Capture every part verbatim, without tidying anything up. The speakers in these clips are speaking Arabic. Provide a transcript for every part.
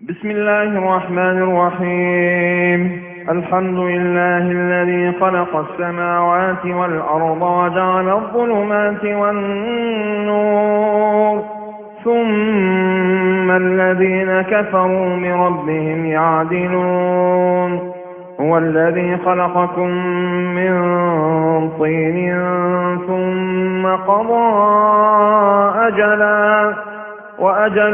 بسم الله الرحمن الرحيم. الحمد لله الذي خلق السماوات والأرض وجعل الظلمات والنور ثم الذين كفروا بربهم يعدلون. هو الذي خلقكم من طين ثم قضى أجلا وأجل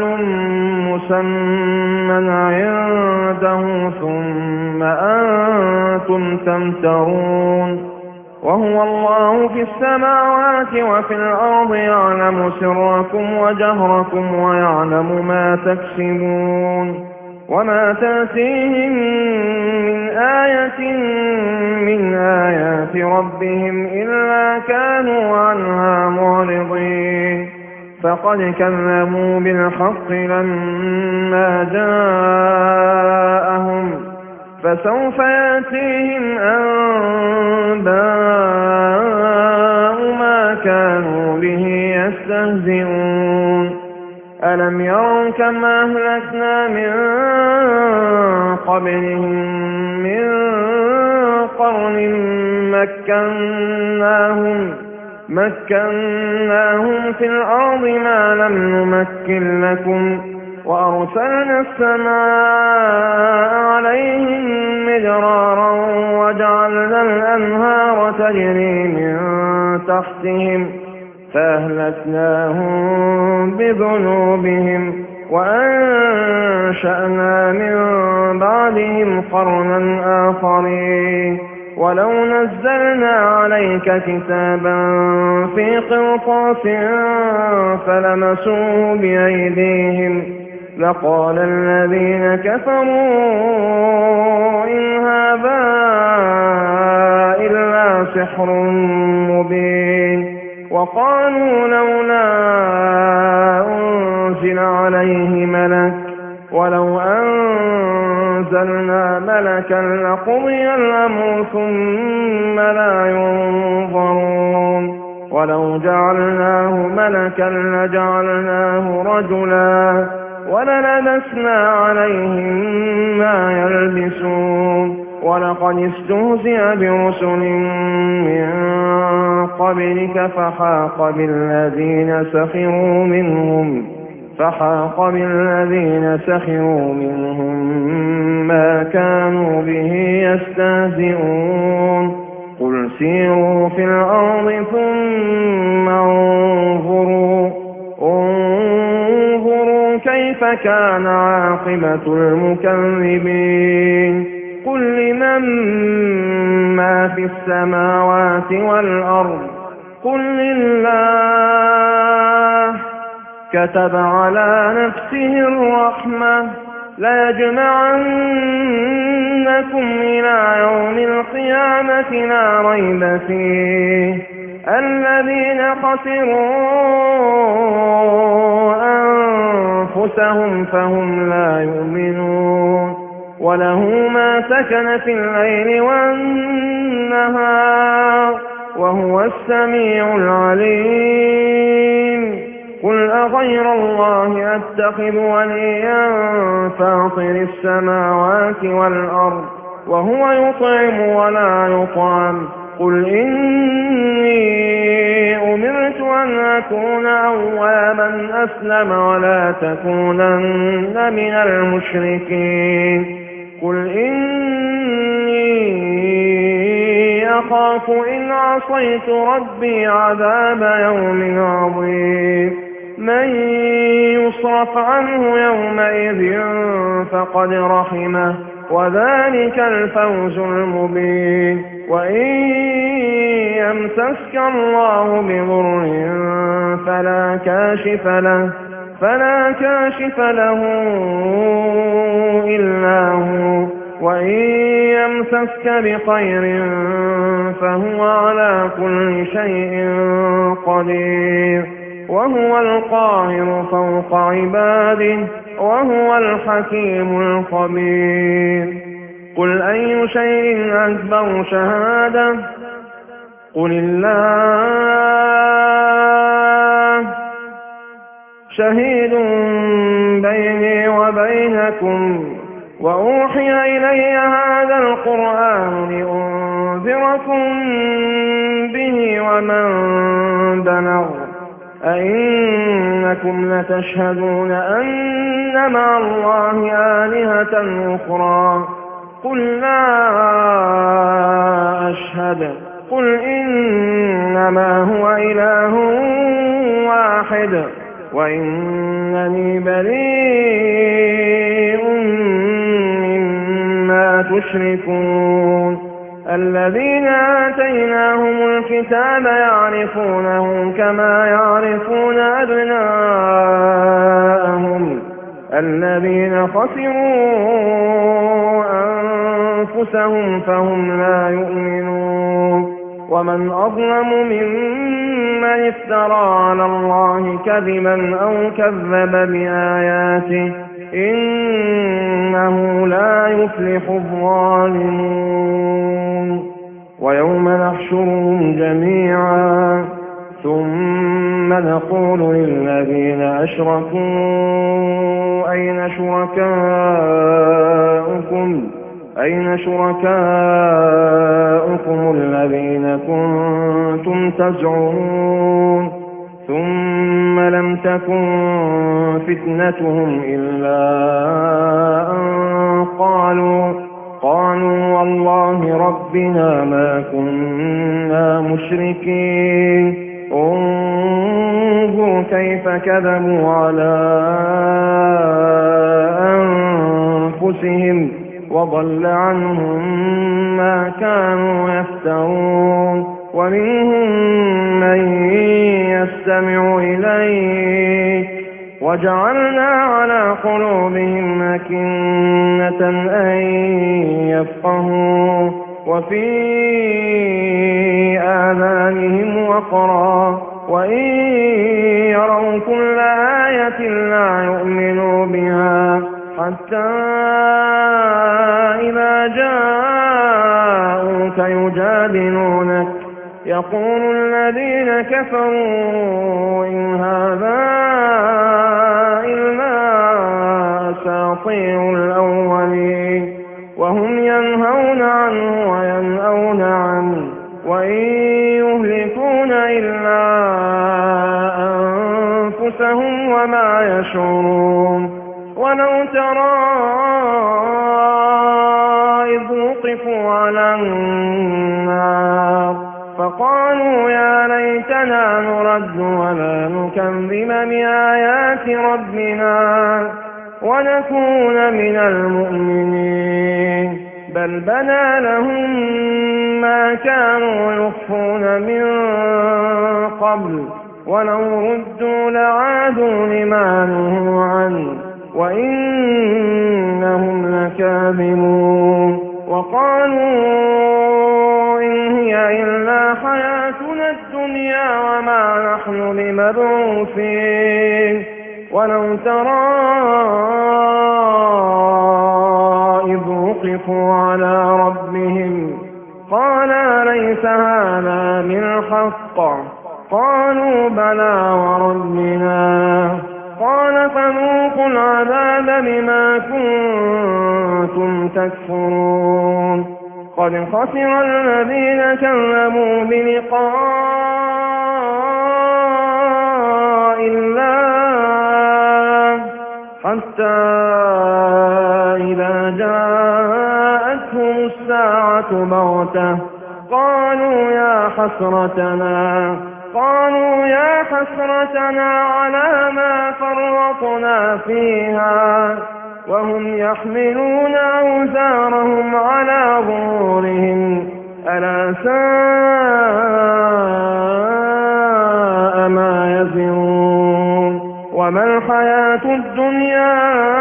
مسمى عنده ثم أنتم تمترون. وهو الله في السماوات وفي الأرض يعلم سركم وجهركم ويعلم ما تكسبون. وما تأتيهم من آية من آيات ربهم إلا كانوا عنها معرضين. فقد كذبوا بالحق لما جاءهم فسوف يأتيهم أنباء ما كانوا به يستهزئون. ألم يروا كم أهلكنا من قبلهم من قرن مكناهم مكناهم في الأرض ما لم نمكن لكم وأرسلنا السماء عليهم مدرارا وجعلنا الأنهار تجري من تحتهم فأهلكناهم بذنوبهم وأنشأنا من بعدهم قرنا آخرين. ولو نزلنا عليك كتابا في قرطاس فلمسوه بأيديهم لقال الذين كفروا إن هذا إلا سحر مبين. وقالوا لولا أنزل عليه ملك ولو أنزلنا ملكا لقضي الأمر ثم لا ينظرون. ولو جعلناه ملكا لجعلناه رجلا وللبسنا عليهم ما يلبسون. ولقد استهزئ برسل من قبلك فحاق بالذين سخروا منهم فحاق بالذين سخروا منهم ما كانوا به يستهزئون. قل سيروا في الأرض ثم انظروا انظروا كيف كان عاقبة المكذبين. قل لمن ما في السماوات والأرض قل لله كتب على نفسه الرحمة ليجمعنكم إلى يوم القيامة لا ريب فيه الذين خسروا أنفسهم فهم لا يؤمنون. وله ما سكن في الليل والنهار وهو السميع العليم. قل أغير الله أتخذ وليا فاطر السماوات والأرض وهو يطعم ولا يطعم. قل إني أمرت أن أكون أول من أسلم ولا تكونن من المشركين. قل إني أخاف إن عصيت ربي عذاب يوم عظيم. من يصرف عنه يومئذ فقد رحمه وذلك الفوز المبين. وإن يمسسك الله بضر فلا كاشف له فلا كاشف له إلا هو وإن يمسسك بخير فهو على كل شيء قدير. وهو القاهر فوق عباده وهو الحكيم الخبير. قل أي شيء أكبر شهادة قل الله شهيد بيني وبينكم وأوحي إلي هذا القرآن لأنذركم به ومن بلغ أئنكم لتشهدون أن مع الله آلهة أخرى قل لا أشهد قل إنما هو إله واحد وإنني بريء مما تشركون الذين آتيناهم الكتاب يعرفونه كما يعرفون أبناءهم الذين خسروا أنفسهم فهم لا يؤمنون ومن أظلم ممن افترى على الله كذبا أو كذب بآياته إنه لا يفلح الظالمون ويوم نحشرهم جميعا ثم نقول للذين أشركوا أين شركاؤكم أين شركاؤكم الذين كنتم تزعمون ثم لم تكن فتنتهم إلا أن قالوا قالوا والله ربنا ما كنا مشركين انظر كيف كذبوا على أنفسهم وضل عنهم ما كانوا يفترون ومنهم من يستمع إليك وجعلنا على قلوبهم أكنة أن يفقهوا وفي آذانهم وقرا وإن يروا كل آية لا يؤمنوا بها حتى إذا جاءوك يجادلونك يقول الذين كفروا إن هذا إلا أساطير الأولين وهم ينهون عنه وينأون عنه وإن يهلكون إلا أنفسهم وما يشعرون ولو ترى إذ وقفوا على النار فقالوا يا ليتنا نرد ولا نكذب بآيات ربنا ونكون من المؤمنين بل بدا لهم ما كانوا يخفون من قبل ولو ردوا لعادوا لما نهوا عنه وإنهم لكاذبون وقالوا إن هي إلا حياتنا الدنيا وما نحن بمبعوثين ولو ترى إذ وقفوا على ربهم قال ليس هذا بالحق قالوا بلى وربنا قال فذوقوا العذاب بما كنتم تكفرون قد خسر الذين كذبوا بلقاء الله حتى إذا جاءتهم الساعة بغتة قالوا يا حسرتنا قالوا يا حسرتنا على ما فرطنا فيها وهم يحملون أوزارهم على ظهورهم ألا ساء ما يزرون وما الحياة الدنيا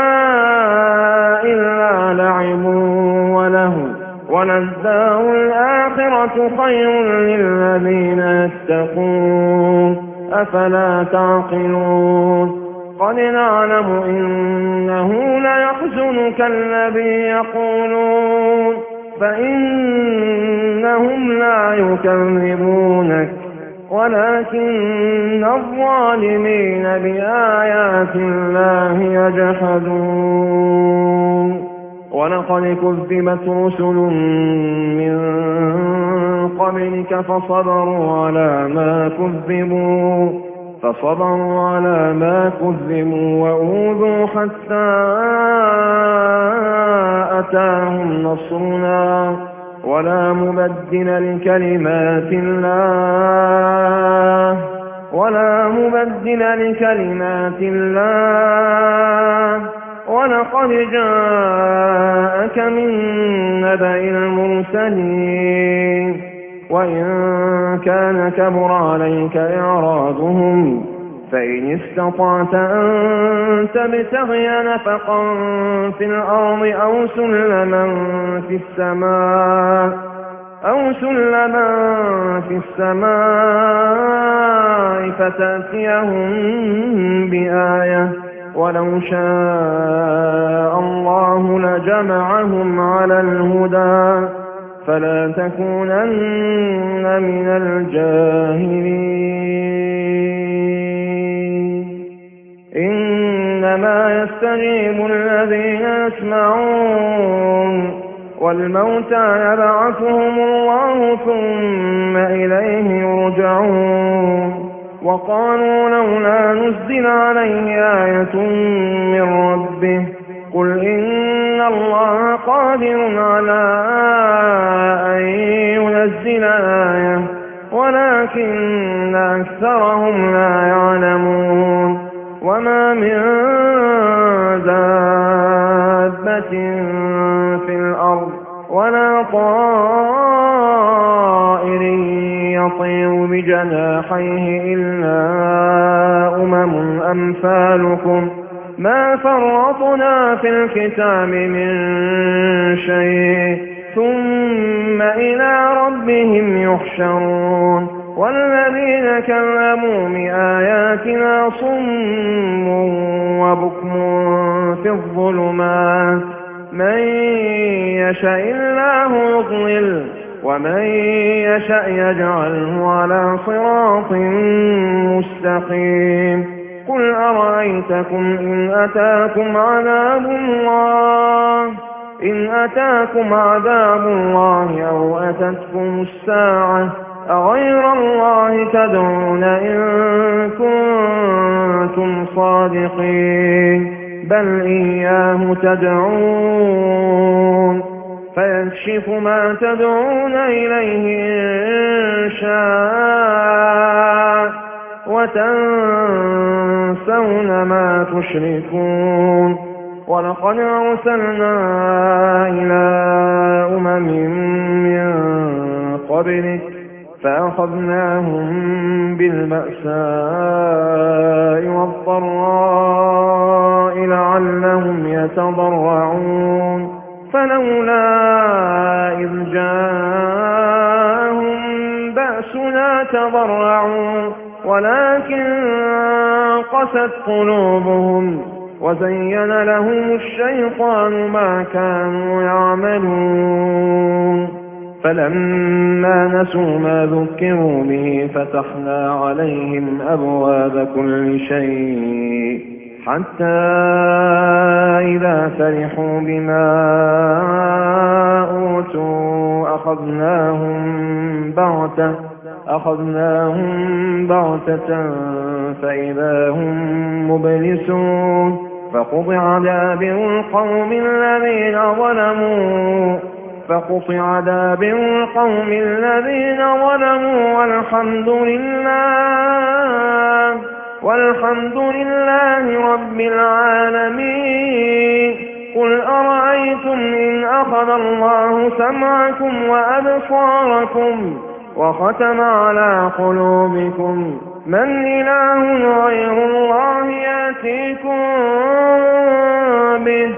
إلا لعب وله وللدار الآخرة خير للذين يتقون أفلا تعقلون قد نعلم إنه ليحزنك الذي يقولون فإنهم لا يكذبونك ولكن الظالمين بآيات الله يجحدون ولقد كذبت رسل من قبلك فصبروا على ما كذبوا فصبروا على ما كذبوا وأوذوا حتى أتاهم نصرنا ولا مبدل لكلمات الله ولا مبدل لكلمات الله ولقد جاءك من نبأ المرسلين وإن كان كبر عليك إعراضهم فإن استطعت أن تبتغي نفقا في الأرض أو سلما في السماء أو سلما في السماء فتأتيهم بآية ولو شاء الله لجمعهم على الهدى فلا تكونن من الجاهلين إنما يستجيب الذين يسمعون والموتى يبعثهم الله ثم إليه يرجعون وقالوا لولا نزل عليه آية من ربه قل إن الله قادر على أن ينزل آية ولكن أكثرهم لا يعلمون وما من دابة في الأرض ولا طائر يطير بجناحيه إلا أمم أمثالكم ما فرطنا في الكتاب من شيء ثم إلى ربهم يحشرون والذين كذبوا بآياتنا صم وبكم في الظلمات من يشاء الله يضلل ومن يشاء يجعله على صراط مستقيم قل أرأيتكم إن أتاكم عذاب الله إن أتاكم عذاب الله أو أتتكم الساعة أغير الله تدعون إن كنتم صادقين بل إياه تدعون فيكشف ما تدعون إليه إن شاء وتنسون ما تشركون ولقد أرسلنا إلى أمم من قبلك فأخذناهم بالبأساء والضراء لعلهم يتضرعون فلولا إذ جاءهم بأسنا تضرعوا ولكن قست قلوبهم وزين لهم الشيطان ما كانوا يعملون فلما نسوا ما ذكروا به فتحنا عليهم أبواب كل شيء حتى إذا فرحوا بما أوتوا أخذناهم بغتة أخذناهم بغتة فإذا هم مبلسون فقطع دابر القوم الذين ظلموا فقطع دابر القوم الذين ظلموا والحمد لله والحمد لله رب العالمين قل أرأيتم إن أخذ الله سمعكم وأبصاركم وختم على قلوبكم من إله غير الله يأتيكم به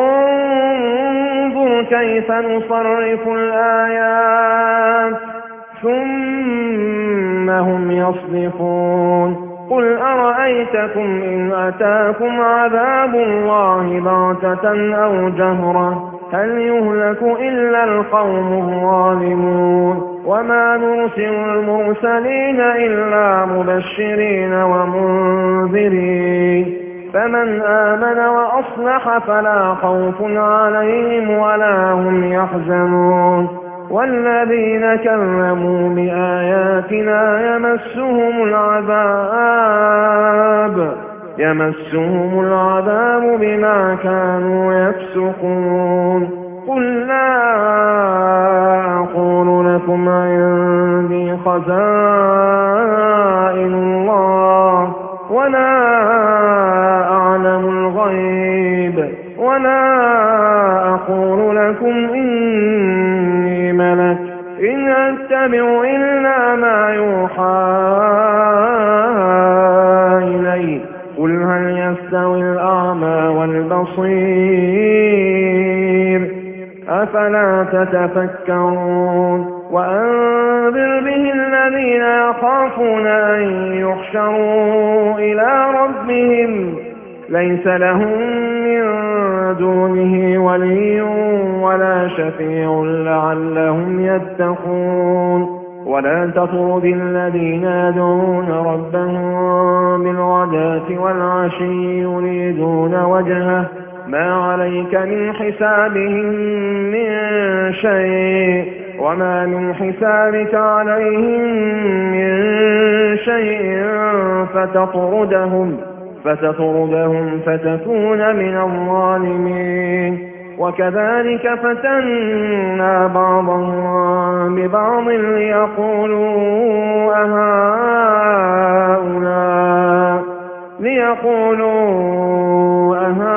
انظر كيف نصرف الآيات ثم هم يصدفون قل أرأيتكم إن أتاكم عذاب الله بغتة أو جهرة هل يهلك إلا القوم الظالمون وما نرسل المرسلين إلا مبشرين ومنذرين فمن آمن وأصلح فلا خوف عليهم ولا هم يحزنون والذين كذبوا بآياتنا يمسهم العذاب يمسهم العذاب بما كانوا يفسقون قل لا أقول لكم عندي خزائن الله ولا أعلم الغيب ولا أقول لكم إني ملك إن أتبع إلا ما يوحى إلي قل هل يستوي الأعمى والبصير أفلا تتفكرون وأنذر به الذين يخافون أن يحشروا إلى ربهم ليس لهم من دونه ولي ولا شفيع لعلهم يتقون ولا تطرد الذين يدعون ربهم بالغداة والعشي يريدون وجهه ما عليك من حسابهم من شيء وما من حسابك عليهم من شيء فتطردهم فتطردهم فتكون من الظالمين وكذلك فتنا بعضهم ببعض ليقولوا أهؤلاء ليقولوا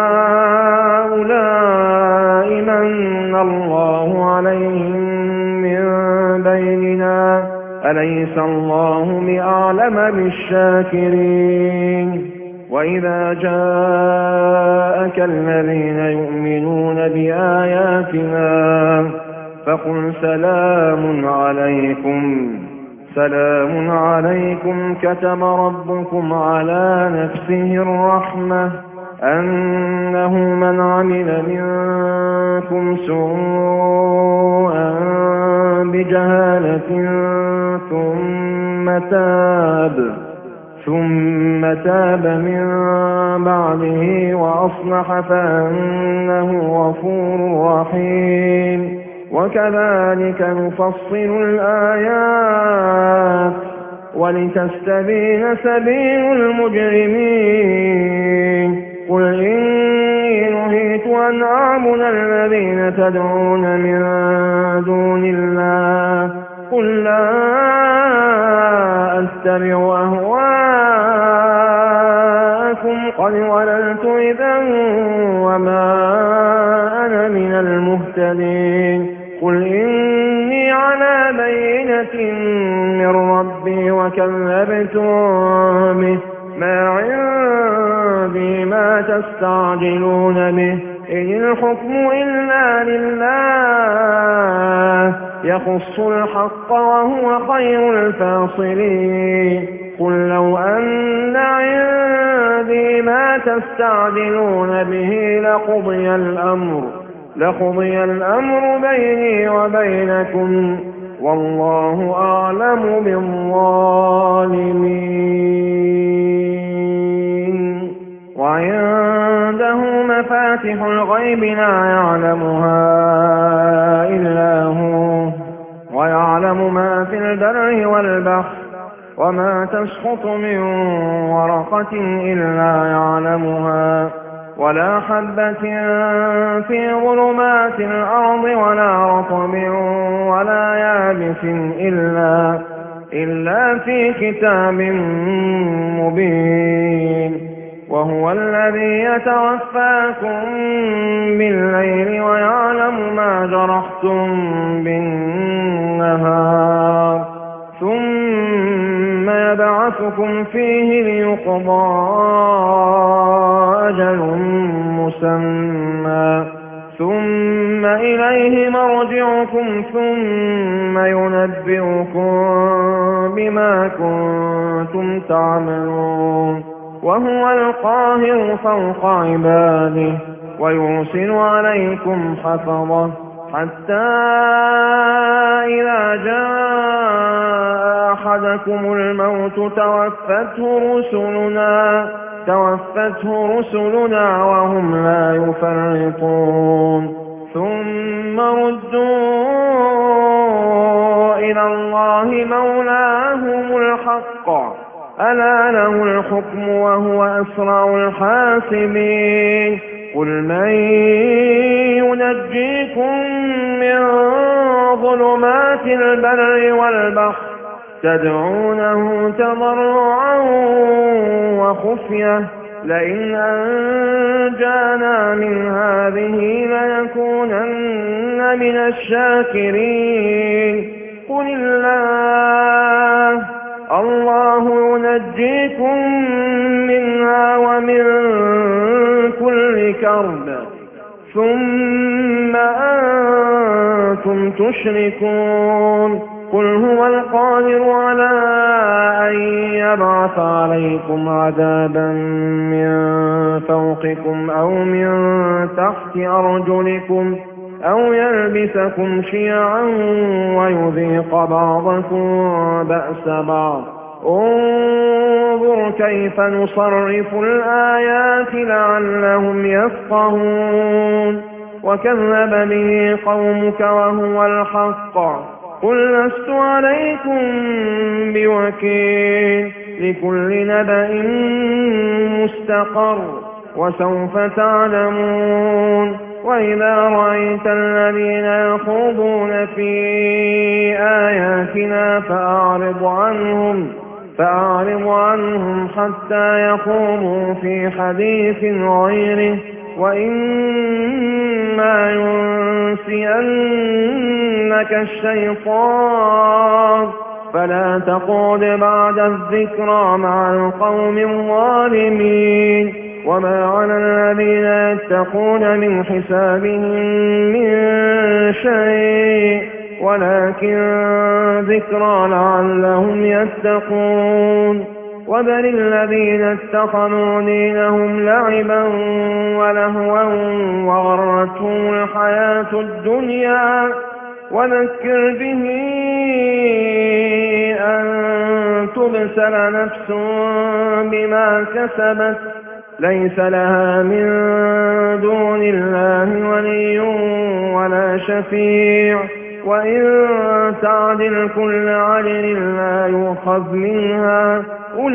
أهؤلاء من الله عليهم من بيننا أليس الله بأعلم بالشاكرين وإذا جاءك الذين يؤمنون بآياتنا فقل سلام عليكم سلام عليكم كتب ربكم على نفسه الرحمة أنه من عمل منكم سوءا بجهالة ثم تاب ثم تاب من بعده وأصلح فأنه غفور رحيم وكذلك نفصل الآيات ولتستبين سبيل المجرمين قل إني نهيت أن أعبد الذين تدعون من دون الله قل لا أتبع أهواءكم قد ضللت إذا وما أنا من المهتدين قل إني على بينة من ربي وكذبتم به ما عندي ما تستعجلون به إن الحكم إلا لله يخص الحق وهو خير الفاصلين قل لو أن عندي ما تستعجلون به لقضي الأمر لقضي الأمر بيني وبينكم والله أعلم بالظالمين وعنده مفاتح الغيب لا يعلمها إلا هو ويعلم ما في البر والبحر وما تسقط من ورقة إلا يعلمها ولا حبة في ظلمات الأرض ولا رطب ولا يابس إلا, إلا في كتاب مبين وهو الذي يتوفاكم بالليل ويعلم ما جرحتم بالنهار ثم يبعثكم فيه ليقضى أجل مسمى ثم إليه مرجعكم ثم ينبئكم بما كنتم تعملون وهو القاهر فوق عباده ويرسل عليكم حفظة حتى إذا جاء أحدكم الموت توفته رسلنا توفته رسلنا وهم لا يفرطون ثم ردوا إلى الله مولاهم الحق ألا له الحكم وهو أسرع الحاسبين قل من ينجيكم من ظلمات البر والبحر تدعونه تضرعا وخفية لئن أنجانا من هذه لنكونن من الشاكرين قل الله الله ينجيكم منها ومن كل كرب ثم أنتم تشركون قل هو القادر على أن يبعث عليكم عذابا من فوقكم أو من تحت أرجلكم أو يلبسكم شيعا ويذيق بعضكم بأس بعض انظر كيف نصرف الآيات لعلهم يفقهون وكذب به قومك وهو الحق قل لست عليكم بوكيل لكل نبأ مستقر وسوف تعلمون وإذا رأيت الذين يخوضون في آياتنا فأعرض عنهم فأعرض عنهم حتى يخوضوا في حديث غيره وإما ينسينك الشيطان فلا تقعد بعد الذكرى مع القوم الظالمين وما على الذين يتقون من حسابهم من شيء ولكن ذكرى لعلهم يتقون وذر الذين اتخذوا دينهم لعبا ولهوا وغرتهم الحياة الدنيا وذكر به أن تبسل نفس بما كسبت ليس لها من دون الله ولي ولا شفيع وإن تعدل كل عدل لا يؤخذ منها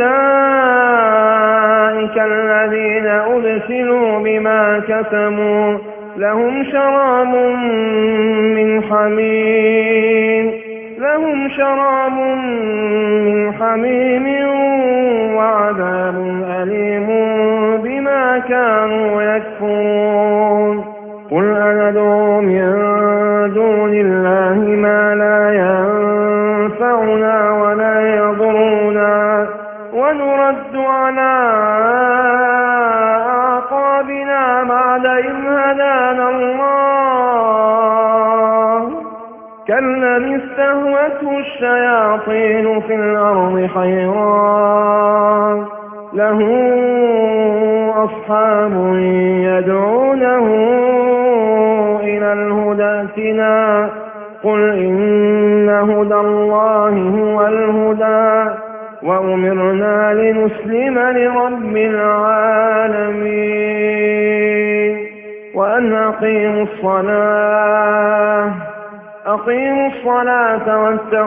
أولئك الذين أبسلوا بما كسبوا لهم شراب من حميم لهم شراب من حميم وعذاب أليم بما كانوا يكفرون قل أندعو من دون الله ما لا ينفعنا ولا يضرنا ونرد على أعقابنا بعد إذ هدانا الله كالذي استهوته الشياطين في الأرض حيران له أصحاب يدعونه إلى الهدى ائتنا قل إن هدى الله هو الهدى وأمرنا لنسلم لرب العالمين وأن أقيموا الصلاة أقيموا الصلاة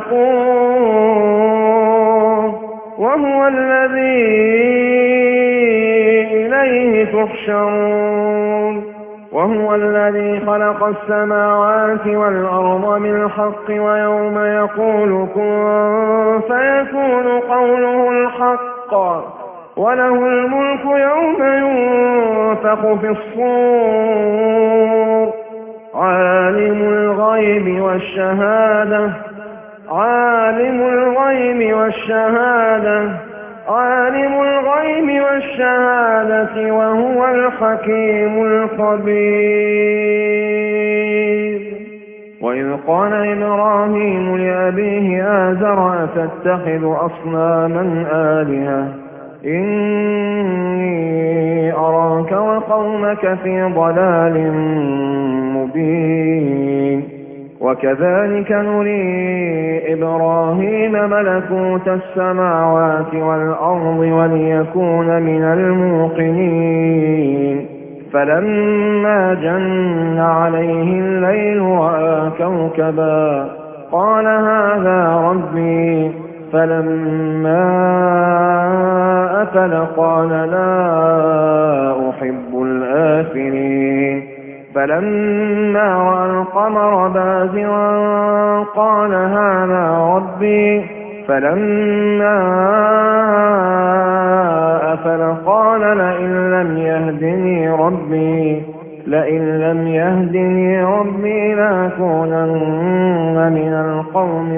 واتقوه وهو الذي إليه تحشرون وهو الذي خلق السماوات والأرض بالحق ويوم يقول كن فيكون قوله الحق وله الملك يوم ينفخ في الصور عالم الغيب والشهادة عالم الغيب والشهادة عالم الغيب والشهادة وهو الحكيم الخبير وإذ قال إبراهيم لأبيه آزر أتتخذ أصناما آلهة إني أراك وقومك في ضلال مبين وكذلك نري إبراهيم ملكوت السماوات والأرض وليكون من الموقنين فلما جن عليه الليل رأى كوكبا قال هذا ربي فلما أفل قال لا أحب الآفلين فلما رأى القمر بازغا قال هذا ربي فلما أفل قال لئن لم يهدني ربي لئن لم يهدني ربي لأكونن من القوم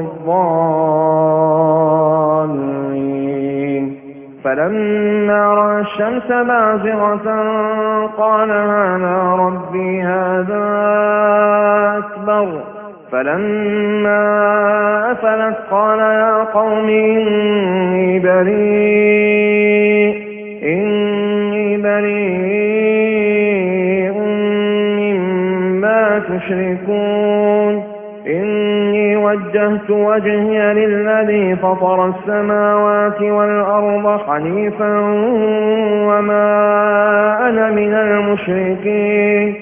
الضالين فلما رأى الشمس بازغة قال هذا ربي هذا أكبر فلما أفلت قال يا قوم إني بريء إني بريء مما تشركون إني وجهت وجهي للذي فطر السماوات والأرض حنيفا وما أنا من المشركين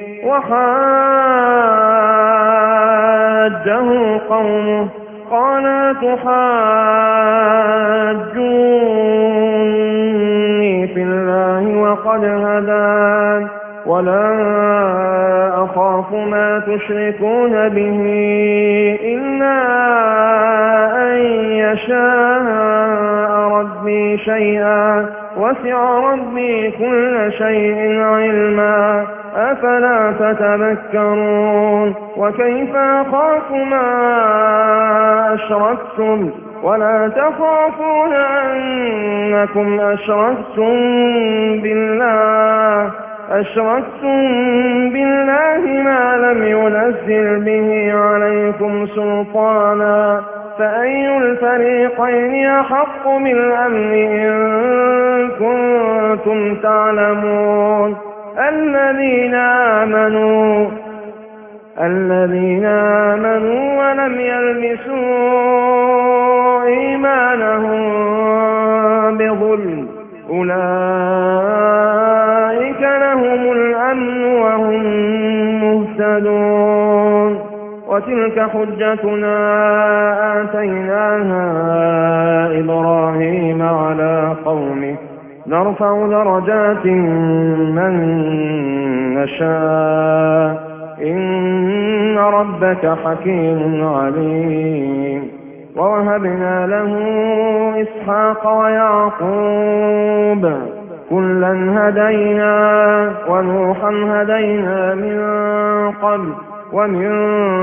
وحاجه قومه قال تحاجوني في الله وقد هدان ولا أخاف ما تشركون به إلا أن يشاء ربي شيئا وسع ربي كل شيء علما أفلا تتذكرون وكيف أخاف ما أشركتم ولا تخافون أنكم أشركتم بالله أشركتم بالله ما لم ينزل به عليكم سلطانا فأي الفريقين أحق بالأمن إن كنتم تعلمون الذين آمنوا الذين آمنوا ولم يلبسوا إيمانهم بظلم أولئك لهم الأمن وهم مهتدون وتلك حجتنا آتيناها إبراهيم على قومه نرفع درجات من نشاء إن ربك حكيم عليم ووهبنا له إسحاق ويعقوب كلا هدينا ونوحا هدينا من قبل ومن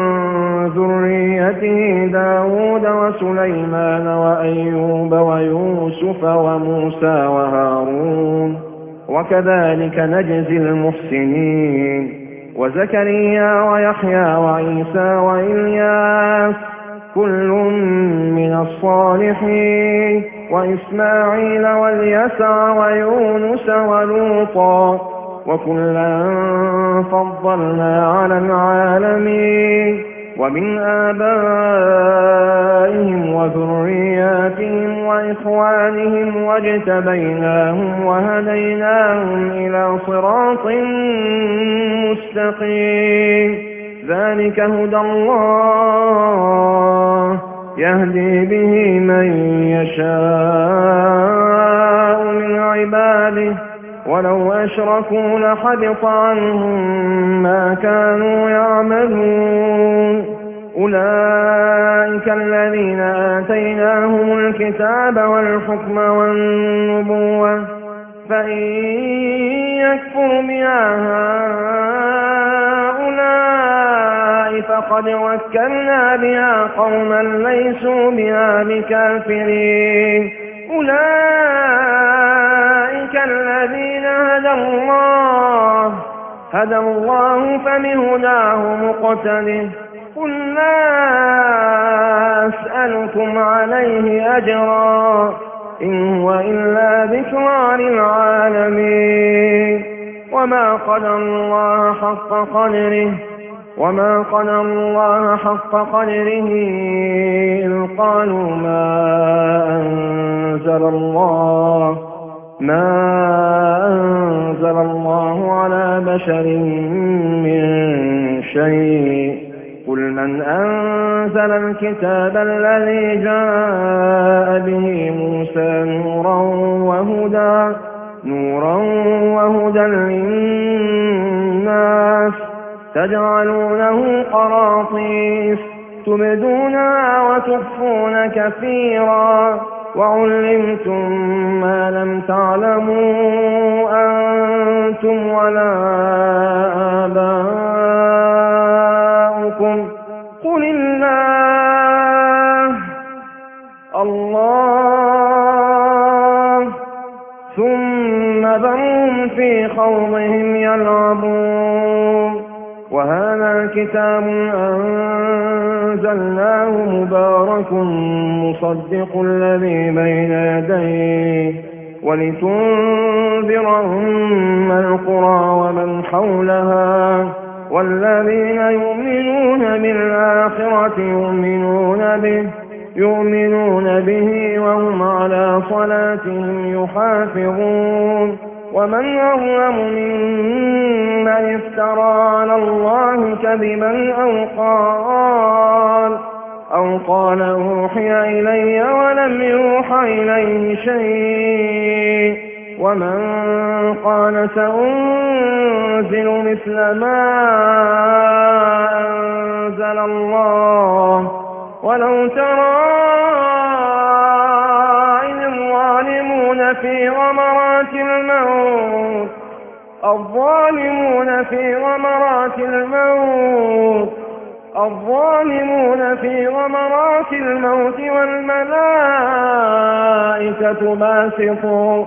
ذريته داود وسليمان وأيوب ويوسف وموسى وهارون وكذلك نجزي المحسنين وزكريا ويحيى وعيسى وإلياس كل من الصالحين وإسماعيل واليسع ويونس ولوطا وكلا فضلنا على العالمين ومن آبائهم وذرياتهم وإخوانهم واجتبيناهم وهديناهم إلى صراط مستقيم ذلك هدى الله يهدي به من يشاء من عباده ولو أشركوا لحبط عنهم ما كانوا يعملون أولئك الذين آتيناهم الكتاب والحكم والنبوة فإن يكفر بها هؤلاء فقد وكلنا بها قوما ليسوا بها بكافرين أولئك الذين هدى الله هدى الله فبهداه مقتده قل لا أسألكم عليه أجرا إن هو إلا ذكرى للعالمين وما قدر الله حق قدره وما قدر الله حق قدره إذ قالوا ما أنزل الله ما أنزل الله على بشر من شيء قل من أنزل الكتاب الذي جاء به موسى نورا وهدى نورا وهدى للناس تجعلونه قراطيس تبدونها وتخفون كثيرا وعلمتم ما لم تعلموا أنتم ولا آباؤكم قل الله الله ثم ذرهم في خوضهم يلعبون وهذا كتاب أنزلناه مبارك مصدق الذي بين يديه ولتنذر أم القرى ومن حولها والذين يؤمنون بالآخرة يؤمنون به يؤمنون به وهم على صلاتهم يحافظون ومن أظلم ممن افترى على الله كذبا أو قال أو قال أوحي إلي ولم يوحى إليه شيء ومن قال سأنزل مثل ما أنزل الله ولو ترى إذ الظالمون في غمرات الموت الظالمون في غمرات الموت الظالمون في غمرات الموت والملائكة باسطوا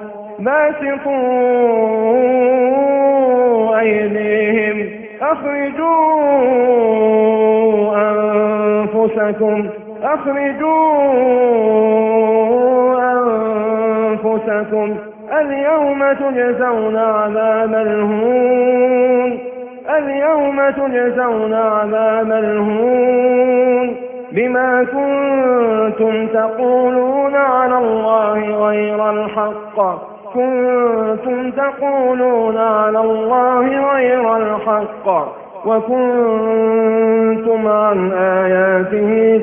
باسطوا أيديهم أخرجوا أنفسكم أخرجوا أنفسكم اليوم تجزون عذاب الهون اليوم تجزون عذاب الهون بما كنتم تقولون على الله غير الحق كنتم تقولون على الله غير الحق وكنتم عن آياته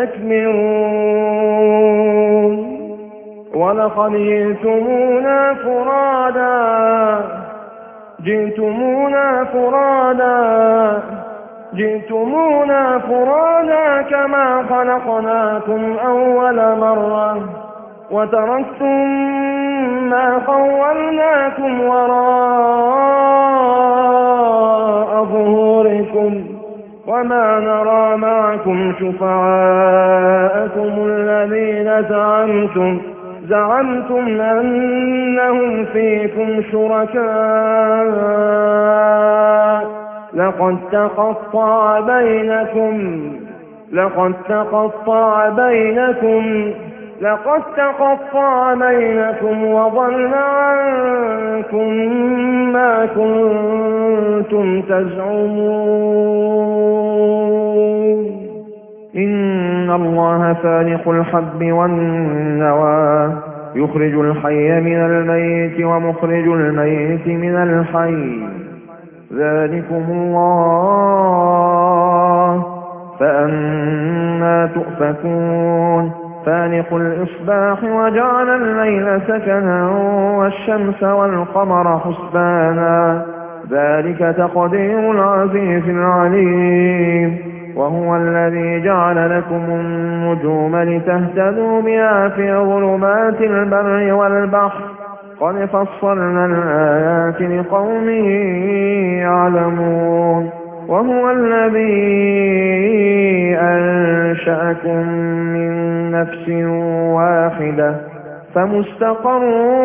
تستكبرون ولقد جئتمونا فرادا جئتمونا فرادا جئتمونا فرادا كما خلقناكم أول مرة وتركتم ما خولناكم وراء ظهوركم وما نرى معكم شفعاءكم الذين زعمتم زعمتم أنهم فيكم شركاء لقد تقطع بينكم لقد تقطع بينكم لقد تقطع بينكم وضل عنكم ما كنتم تزعمون إن الله فالق الحب والنوى يخرج الحي من الميت ومخرج الميت من الحي ذلكم الله فأنا تؤفكون فالق الإصباح وجعل الليل سكنا والشمس والقمر حسبانا ذلك تقدير العزيز العليم وهو الذي جعل لكم النجوم لتهتدوا بها في ظلمات البر والبحر قد فصلنا الآيات لقوم يعلمون وهو الذي أنشأكم من نفس واحدة فمستقر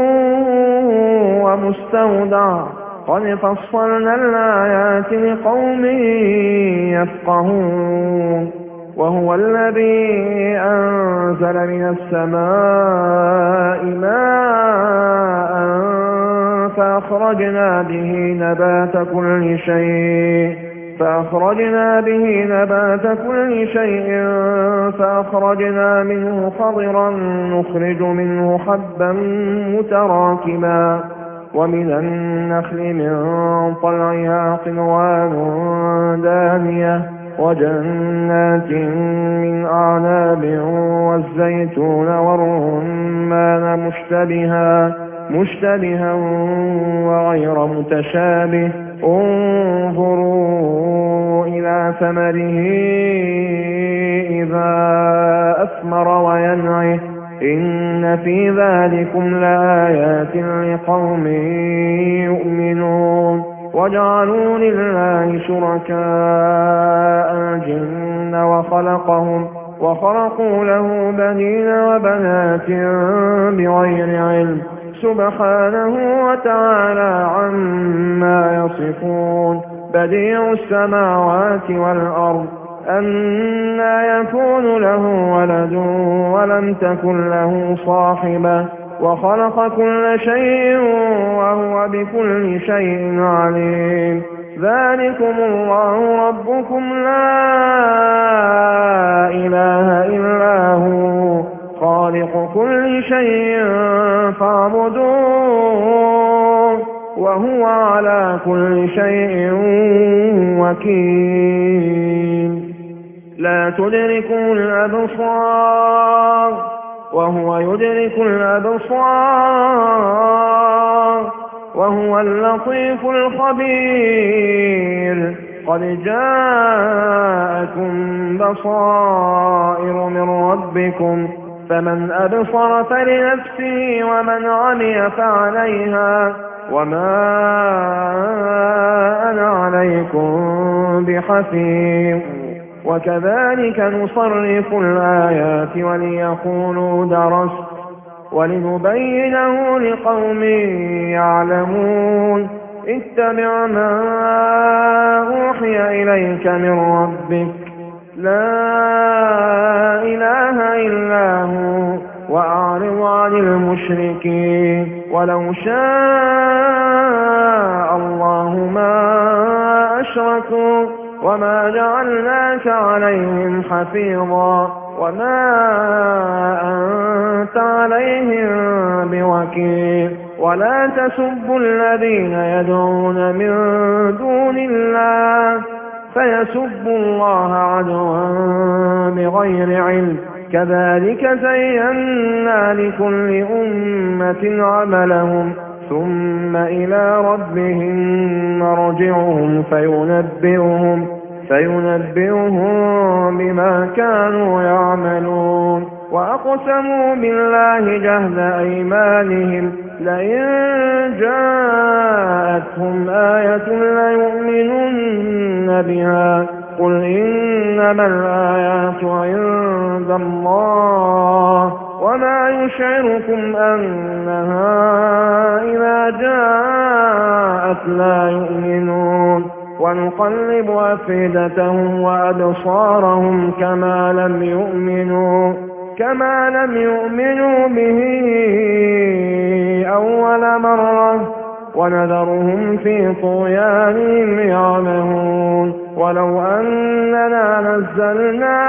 ومستودع قد فصلنا الآيات لقوم يفقهون وهو الذي أنزل من السماء ماء فأخرجنا به نبات كل شيء فأخرجنا به نبات كل شيء فأخرجنا منه خضرا نخرج منه حبا متراكبا ومن النخل من طلعها قنوان دانية وجنات من أعناب والزيتون والرمان مشتبها مشتبها وغير متشابه انظروا إلى ثمره إذا أثمر وينعه إن في ذلكم لآيات لقوم يؤمنون وجعلوا لله شركاء الجن وخلقهم وخلقوا له بنين وبنات بغير علم سبحانه وتعالى عما يصفون بديع السماوات والأرض أنى يكون له ولد ولم تكن له صاحبة وخلق كل شيء وهو بكل شيء عليم ذلكم الله ربكم لا إله إلا هو خالق كل شيء فاعبدوه وهو على كل شيء وكيل لا تدركه الأبصار وهو يدرك الأبصار وهو اللطيف الخبير قد جاءكم بصائر من ربكم فمن أبصر فلنفسه ومن عمي فعليها وما أنا عليكم بحفيظ وكذلك نصرف الآيات وليقولوا درست ولنبينه لقوم يعلمون اتبع ما أوحي إليك من ربك لا إله إلا هو وأعرض عن المشركين ولو شاء الله ما أشركوا وما جعلناك عليهم حفيظا وما أنت عليهم بوكيل ولا تسبوا الذين يدعون من دون الله فيسبوا الله عدوا بغير علم كذلك زينا لكل أمة عملهم ثم إلى ربهم مرجعهم فينبئهم فينبئهم بما كانوا يعملون وأقسموا بالله جهد أيمانهم لئن جاءتهم آية ليؤمنن بها قل إنما الآيات عند الله وما يشعركم أنها إذا جاءت لا يؤمنون ونقلب أفئدتهم وأبصارهم كما لم يؤمنوا كما لم يؤمنوا به أول مرة ونذرهم في طغيانهم يعمهون ولو أننا نزلنا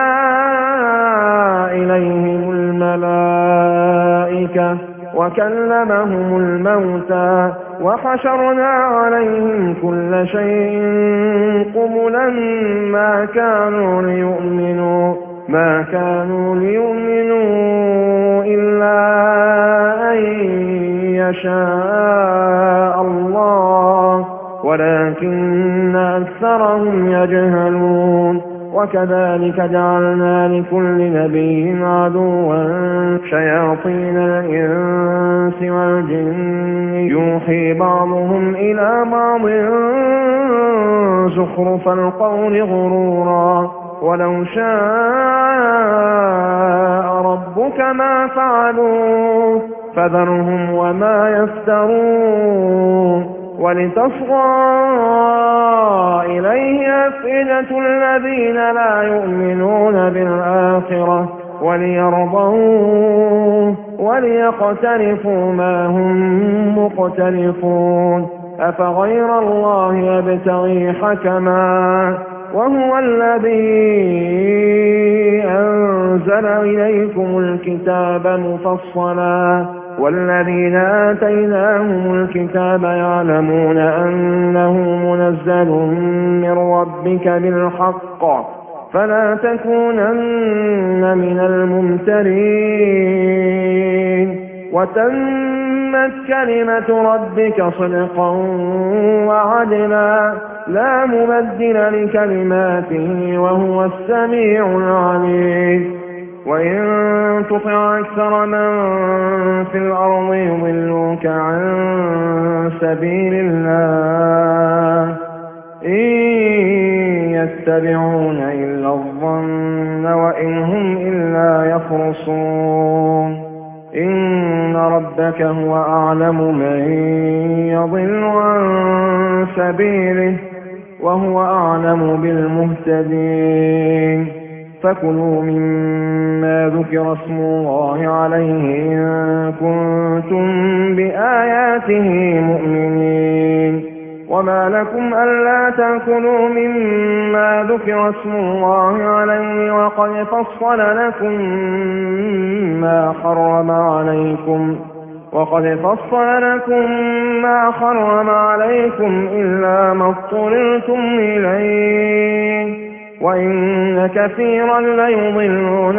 إليهم الملائكة وكلمهم الموتى وحشرنا عليهم كل شيء قبلا ما كانوا ليؤمنوا ما كانوا ليؤمنوا إلا أن يشاء الله ولكن أكثرهم يجهلون وكذلك جعلنا لكل نبي عدوا شياطين الإنس والجن يوحي بعضهم إلى بعض زخرف القول غرورا ولو شاء ربك ما فعلوه فذرهم وما يفترون ولتصغى إليه أفئدة الذين لا يؤمنون بالآخرة وليرضوه وليقترفوا ما هم مقترفون. أفغير الله يبتغي حكما وهو الذي أنزل إليكم الكتاب مفصلا والذين آتيناهم الكتاب يعلمون أنه منزل من ربك بالحق فلا تكونن من الممترين. وتمت كلمة ربك صدقا وعدلا لا مبدل لكلماته وهو السميع العليم. وإن تطع أكثر من في الأرض يضلوك عن سبيل الله إن يتبعون إلا الظن وإن هم إلا يخرصون. إن ربك هو أعلم من يضل عن سبيله وهو أعلم بالمهتدين. فكلوا مما ذكر اسم الله عليه إن كنتم بآياته مؤمنين. وما لكم ألا تأكلوا مما ذكر اسم الله عليه وقد فصل لكم ما حرم عليكم وقد فصل لكم ما حرم عليكم إلا ما اضطررتم إليه وإن كثيرا ليضلون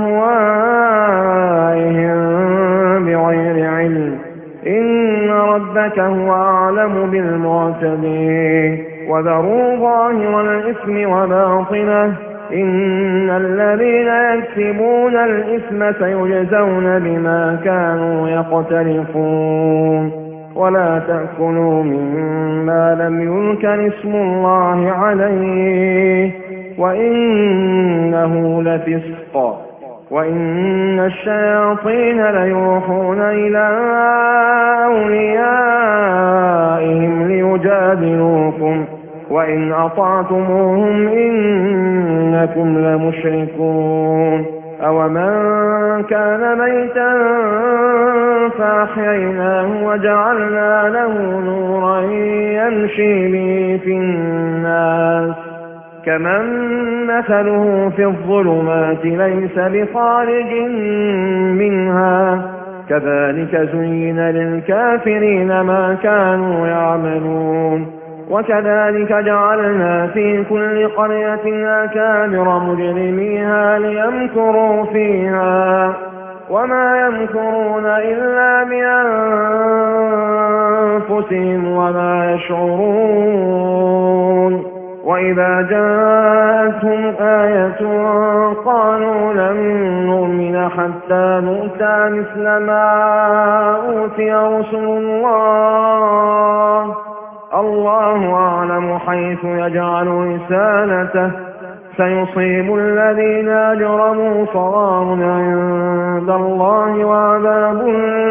بأهوائهم بغير علم. إن ربك هو أعلم بالمعتدين. وذروا ظاهر الإثم وباطنه إن الذين يكسبون الإثم سيجزون بما كانوا يقترفون. ولا تأكلوا مما لم يذكر اسم الله عليه وإنه لفسق وإن الشياطين ليوحون إلى أوليائهم ليجادلوكم وإن أطعتموهم إنكم لمشركون. أومن كان ميتا فأحييناه وجعلنا له نورا يمشي به في الناس كمن مثله في الظلمات ليس بخارج منها كذلك زين للكافرين ما كانوا يعملون. وكذلك جعلنا في كل قرية أكابر مجرميها ليمكروا فيها وما يمكرون إلا بأنفسهم وما يشعرون. وإذا جاءتهم آية قالوا لن نؤمن حتى نؤتى مثل ما أوتي رسل الله الله أعلم حيث يجعل رسالته سيصيب الذين أجرموا صغار عند الله وعذاب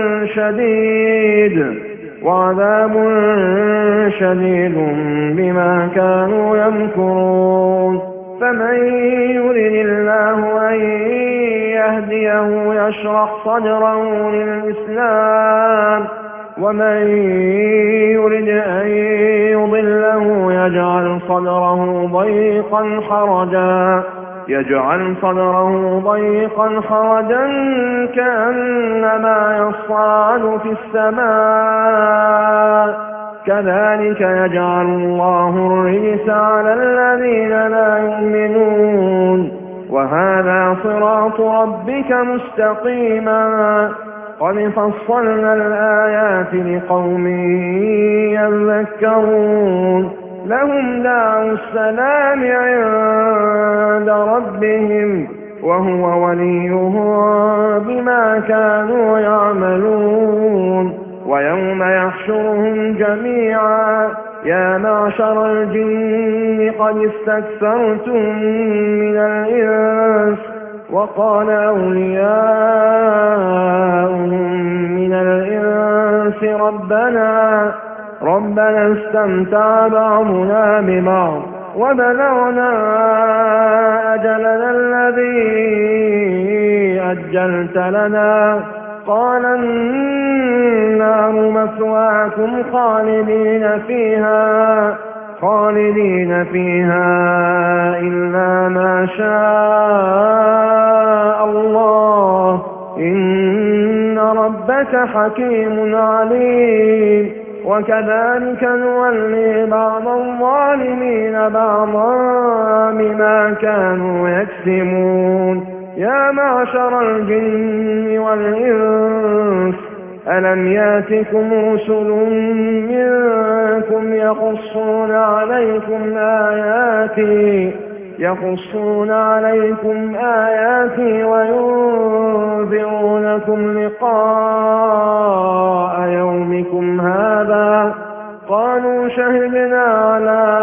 شديد وعذاب شديد بما كانوا يمكرون. فمن يرد الله أن يهديه يشرح صدره للإسلام ومن يرد أن يضله يجعل صدره ضيقا حرجا يجعل صدره ضيقا حرجا كأنما يصعد في السماء كذلك يجعل الله الرجس على الذين لا يؤمنون. وهذا صراط ربك مستقيما قد فصلنا الآيات لقوم يذكرون. لهم دار السلام عند ربهم وهو وليهم بما كانوا يعملون. ويوم يحشرهم جميعا يا معشر الجن قد استكثرتم من الإنس وقال أولياؤهم من الإنس ربنا ربنا استمتع بعضنا ببعض وبلغنا أجلنا الذي أجلت لنا. قال النار مثواكم خالدين فيها خالدين فيها إلا ما شاء الله إن ربك حكيم عليم. وكذلك نولي بعض الظالمين بعضا بما كانوا يكسبون. يا معشر الجن والإنس ألم ياتكم رسل منكم يقصون عليكم آياتي يقصون عليكم آياتي وينذرونكم لقاء يومكم هذا؟ قالوا شهدنا على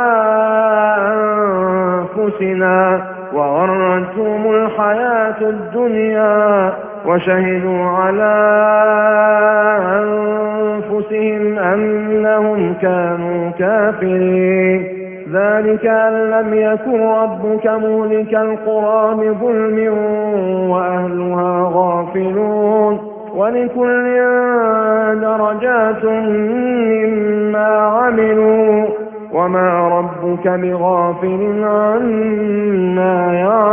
أنفسنا وغرتهم الحياة الدنيا وشهدوا على أنفسهم أنهم كانوا كافرين. ذلك أن لم يكن ربك مهلك القرى بظلم وأهلها غافلون. ولكل درجات مما عملوا وما ربك بغافل عما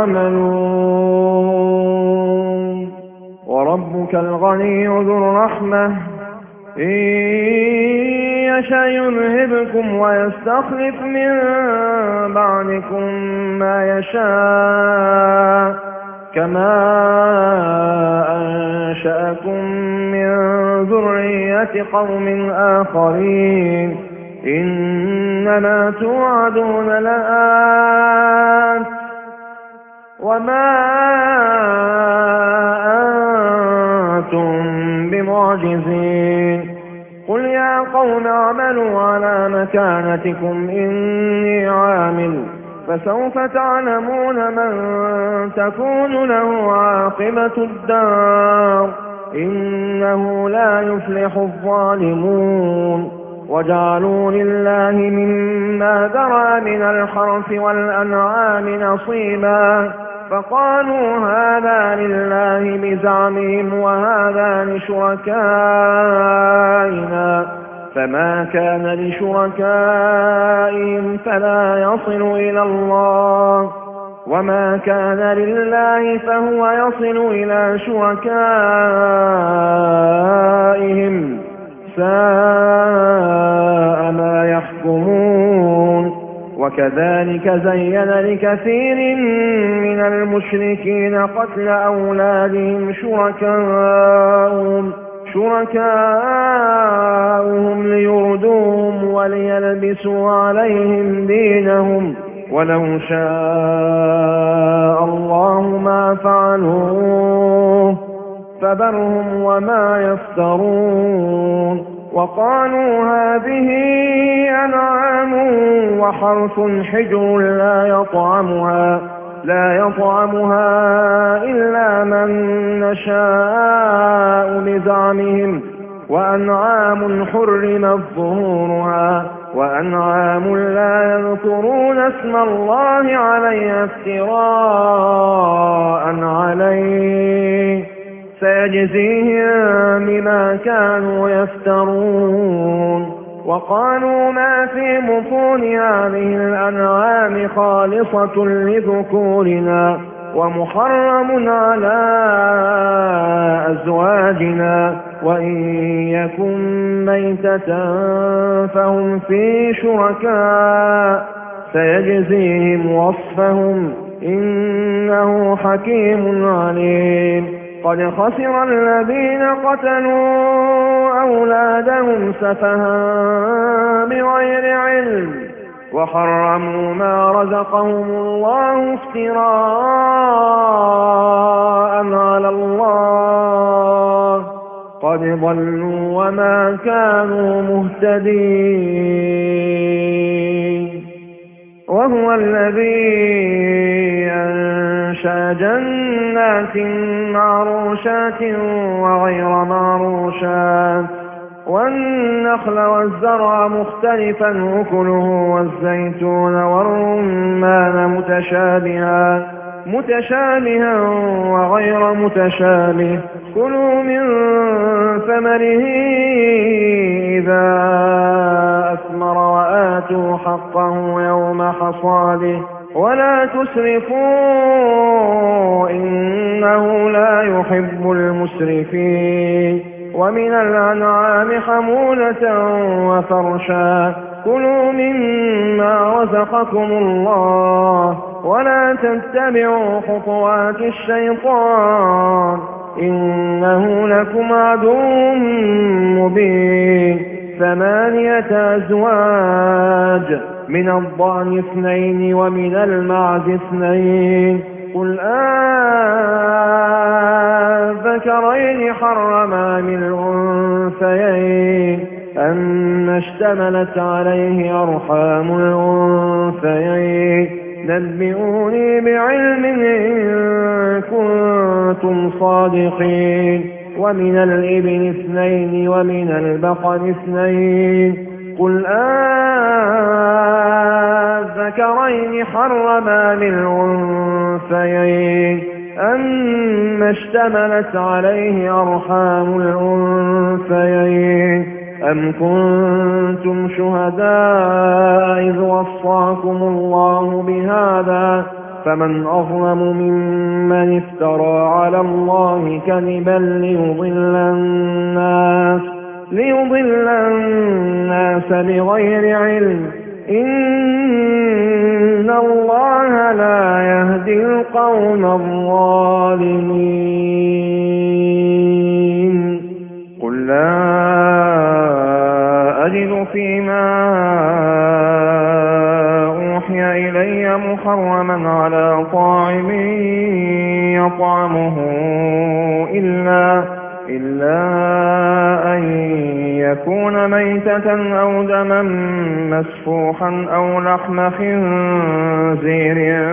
يعملون. وربك الغني ذو الرحمة إن يشأ يذهبكم ويستخلف من بعدكم ما يشاء كما أنشأكم من ذرية قوم آخرين. إنما توعدون لآت وما أنتم بمعجزين. قل يا قوم اعملوا على مكانتكم إني عامل فسوف تعلمون من تكون له عاقبة الدار إنه لا يفلح الظالمون. وجعلوا لله مما ذرأ من الحرث والأنعام نصيبا فقالوا هذا لله بزعمهم وهذا لشركائنا فما كان لشركائهم فلا يصل إلى الله وما كان لله فهو يصل إلى شركائهم ساء ما يحكمون. وكذلك زين لكثير من المشركين قتل أولادهم شركاؤهم شركاؤهم ليردوهم وليلبسوا عليهم دينهم ولو شاء الله ما فعلوه فذرهم وما يفترون. وقالوا هذه أنعام وحرث حجر لا يطعمها لا يطعمها إلا من نشاء بزعمهم وأنعام حرمت ظهورها وأنعام لا يذكرون اسم الله عليها افتراء عليه سيجزيهم بما كانوا يفترون. وقالوا ما في بطون هذه الأنعام خالصة لذكورنا ومحرم على أزواجنا وإن يكن ميتة فهم في شركاء سيجزيهم وصفهم إنه حكيم عليم. قد خسر الذين قتلوا أولادهم سفها بغير علم وحرموا ما رزقهم الله افتراء على الله قد ضلوا وما كانوا مهتدين. وهو الذي أنشأ جنات معروشات وغير معروشات والنخل والزرع مختلفا أكله والزيتون والرمان متشابها متشابها وغير متشابه كلوا من ثمره إذا أثمر وآتوا حقه يوم حصاده ولا تسرفوا إنه لا يحب المسرفين ومن الأنعام حمولة وفرشا كلوا مما رزقكم الله ولا تتبعوا خطوات الشيطان إنه لكم عدو مبين ثمانية أزواج من الضأن اثنين ومن المعز اثنين قل آذكرين حرم أم الأنثيين أما اشتملت عليه أرحام الأنثيين نبئوني بعلم إن كنتم صادقين ومن الإبل اثنين ومن البقر اثنين قل آذكرين حرم أم الأنثيين أما اشتملت عليه أرحام الأنثيين أم كنتم شهداء إذ وصاكم الله بهذا فمن أظلم ممن افترى على الله كذبا ليضل الناس ليضل الناس بغير علم إن الله لا يهدي القوم الظالمين قل لا أجد فيما أوحي إلي محرما على طاعم يطعمه إلا إلا أن يكون ميتة أو دما مسفوحا أو لحم خنزير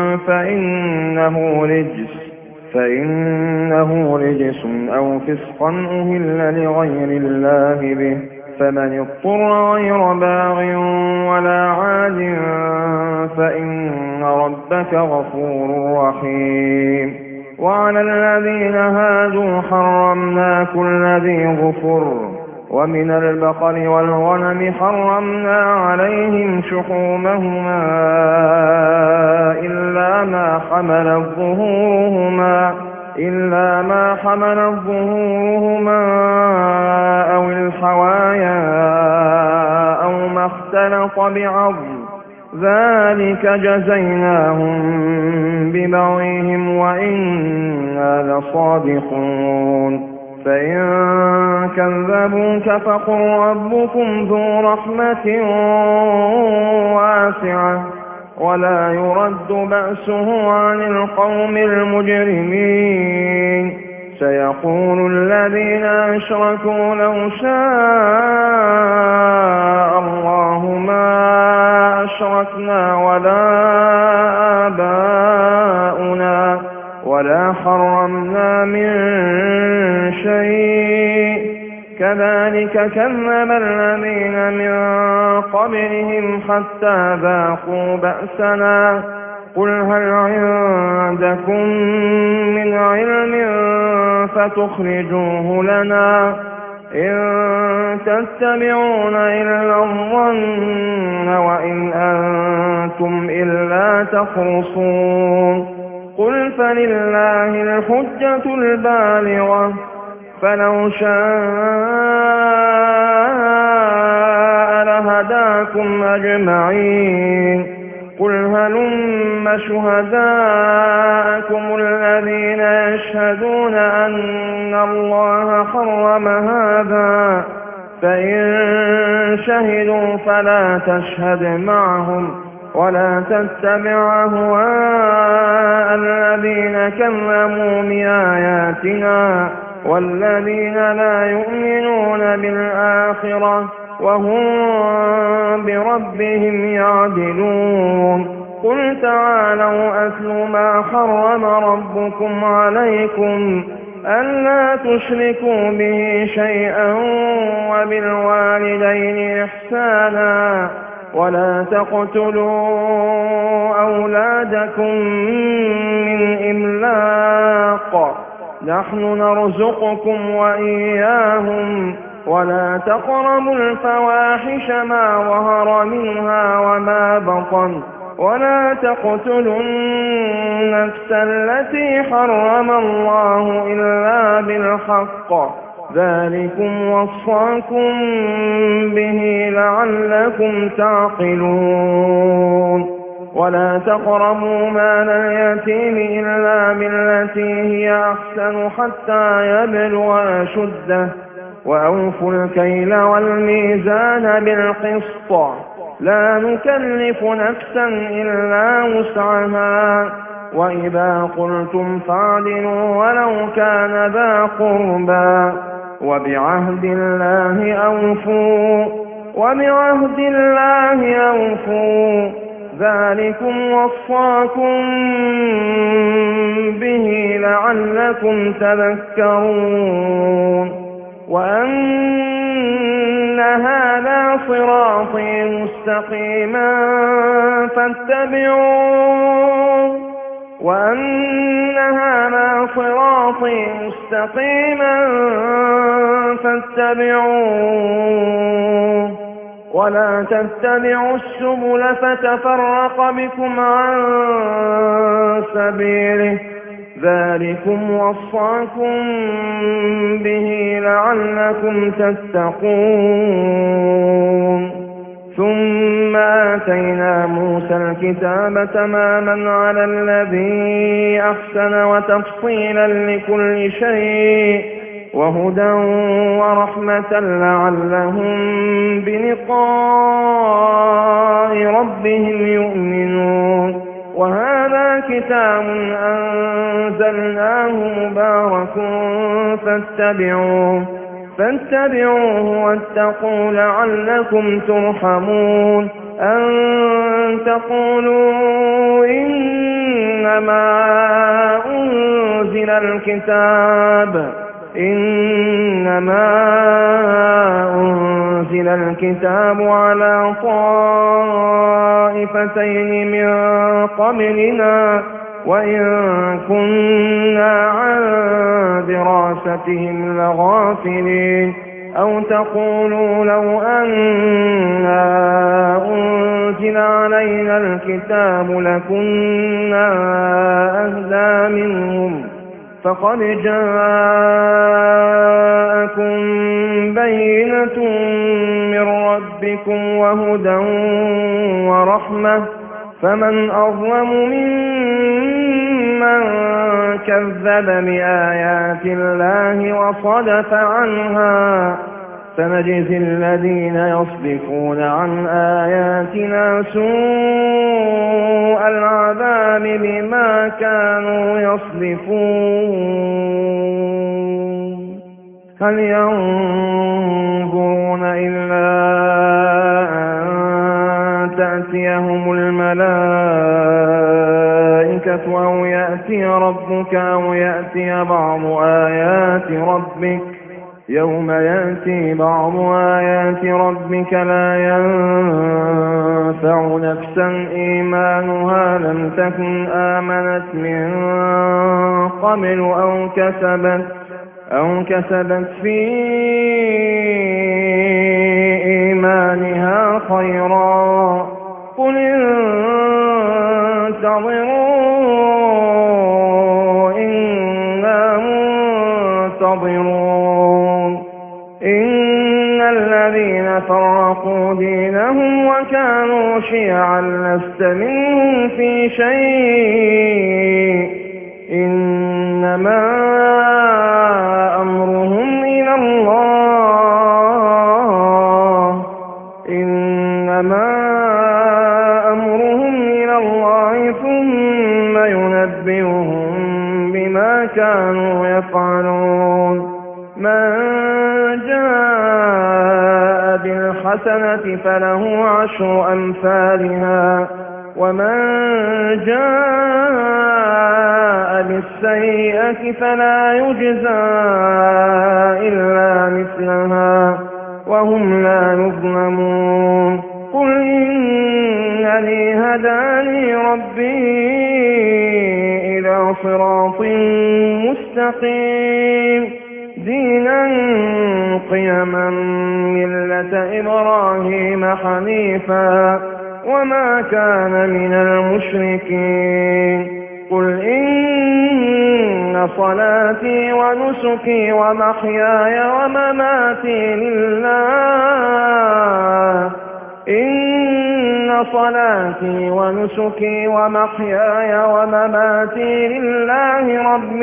فإنه رجس فإنه رجس أو فسقا أهل لغير الله به فمن اضطر غير باغ ولا عاد فإن ربك غفور رحيم وعلى الذين هادوا حرمنا كل ذي ظفر ومن البقر والغنم حرمنا عليهم شحومهما إلا ما حملت ظهورهما إلا ما حملت ظهورهما أو الحوايا أو ما اختلط بعظم ذلك جزيناهم ببغيهم وإنا لصادقون فإن كذبوك فقل ربكم ذو رحمة واسعة ولا يرد بأسه عن القوم المجرمين سيقول الذين أشركوا لو شاء الله ما أشركنا ولا آباؤنا ولا حرمنا من شيء كذلك كذب الذين من قبلهم حتى ذاقوا بأسنا قل هل عندكم من علم فتخرجوه لنا إن تتبعون إلا الظن وإن أنتم إلا تخرصون قل فلله الحجة البالغة فلو شاء لهداكم أجمعين قل هلم شهداءكم الذين يشهدون أن الله حرم هذا فإن شهدوا فلا تشهد معهم ولا تتبع أهواء الذين كذبوا بآياتنا والذين لا يؤمنون بالآخرة وهم بربهم يعدلون قل تعالوا أتل ما حرم ربكم عليكم ألا تشركوا به شيئا وبالوالدين إحسانا ولا تقتلوا أولادكم من إملاق نحن نرزقكم وإياهم ولا تقربوا الفواحش ما ظهر منها وما بطن ولا تقتلوا النفس التي حرم الله إلا بالحق ذلكم وصاكم به لعلكم تعقلون ولا تقربوا مال اليتيم إلا بالتي هي أحسن حتى يبلغ أشده وأوفوا الكيل والميزان بالقسط لا نكلف نفسا إلا وسعها وإذا قلتم فاعدلوا ولو كان ذا قربى وبعهد الله أوفوا وبعهد الله أوفوا ذلكم وصاكم به لعلكم تذكرون وأن هذا صراطي مستقيما فاتبعوه وأن هذا صراطي مستقيما فاتبعوه ولا تتبعوا السبل فتفرق بكم عن سبيله ذلكم وصاكم به لعلكم تتقون ثم آتينا موسى الكتاب تماما على الذي أحسن وتفصيلا لكل شيء وهدى ورحمة لعلهم بلقاء ربهم يؤمنون وهذا كتاب أنزلناه مبارك فاتبعوه فاتبعوه واتقوا لعلكم ترحمون أن تقولوا إنما أنزل الكتاب إنما أنزل الكتاب على طائفتين من قبلنا وإن كنا عن دراستهم لغافلين أو تقولوا لو أنا أنزل علينا الكتاب لكنا أهدى منهم فقد جاءكم بينة من ربكم وهدى ورحمة فمن أظلم ممن كذب بآيات الله وصدف عنها سنجزي الذين يصدفون عن آياتنا سوء العذاب بما كانوا يصدفون هل ينظرون إلا أن تأتيهم الملائكة أو يأتي ربك أو يأتي بعض آيات ربك يوم يأتي بعض آيات ربك لا ينفع نفسا إيمانها لم تكن آمنت من قبل أو كسبت أو كسبت في إيمانها خيرا قل انتظروا إنا منتظرون إن الذين فرقوا دينهم وكانوا شيعا لست منهم في شيء إنما أمرهم إلى الله إنما أمرهم إلى الله ثم ينبئهم بما كانوا يفعلون من جاء بالحسنة فله عشر أمثالها ومن جاء السيئة فلا يجزى إلا مثلها وهم لا يظلمون. قل إنني هداني ربي إلى صراط مستقيم دينا قيما ملة إبراهيم حنيفا وما كان من المشركين. قل إن صلاتي ونسكي ومحياي ومماتي لله إن صلاتي ونسكي ومحياي ومماتي لله رب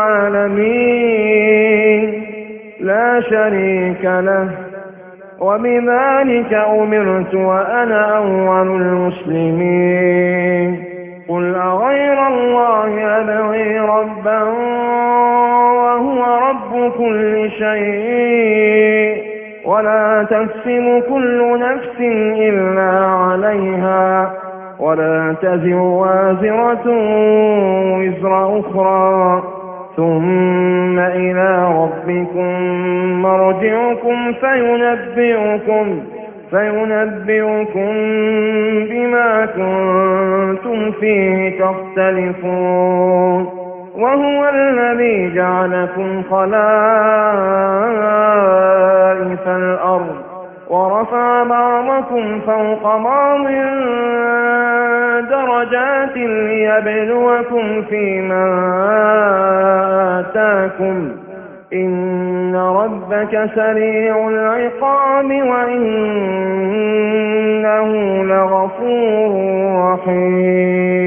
العالمين لا شريك له وبذلك أمرت وأنا أول المسلمين. قل أغير الله أبغي ربا وهو رب كل شيء ولا تكسب كل نفس إلا عليها ولا تزر وازرة وزر أخرى ثم إلى ربكم مرجعكم فينبئكم فينبئكم بما كنتم فيه تختلفون. وهو الذي جعلكم خلائف الأرض ورفع بعضكم فوق بعض درجات ليبلوكم فيما آتاكم إن ربك سريع العقاب وإنه لغفور رحيم.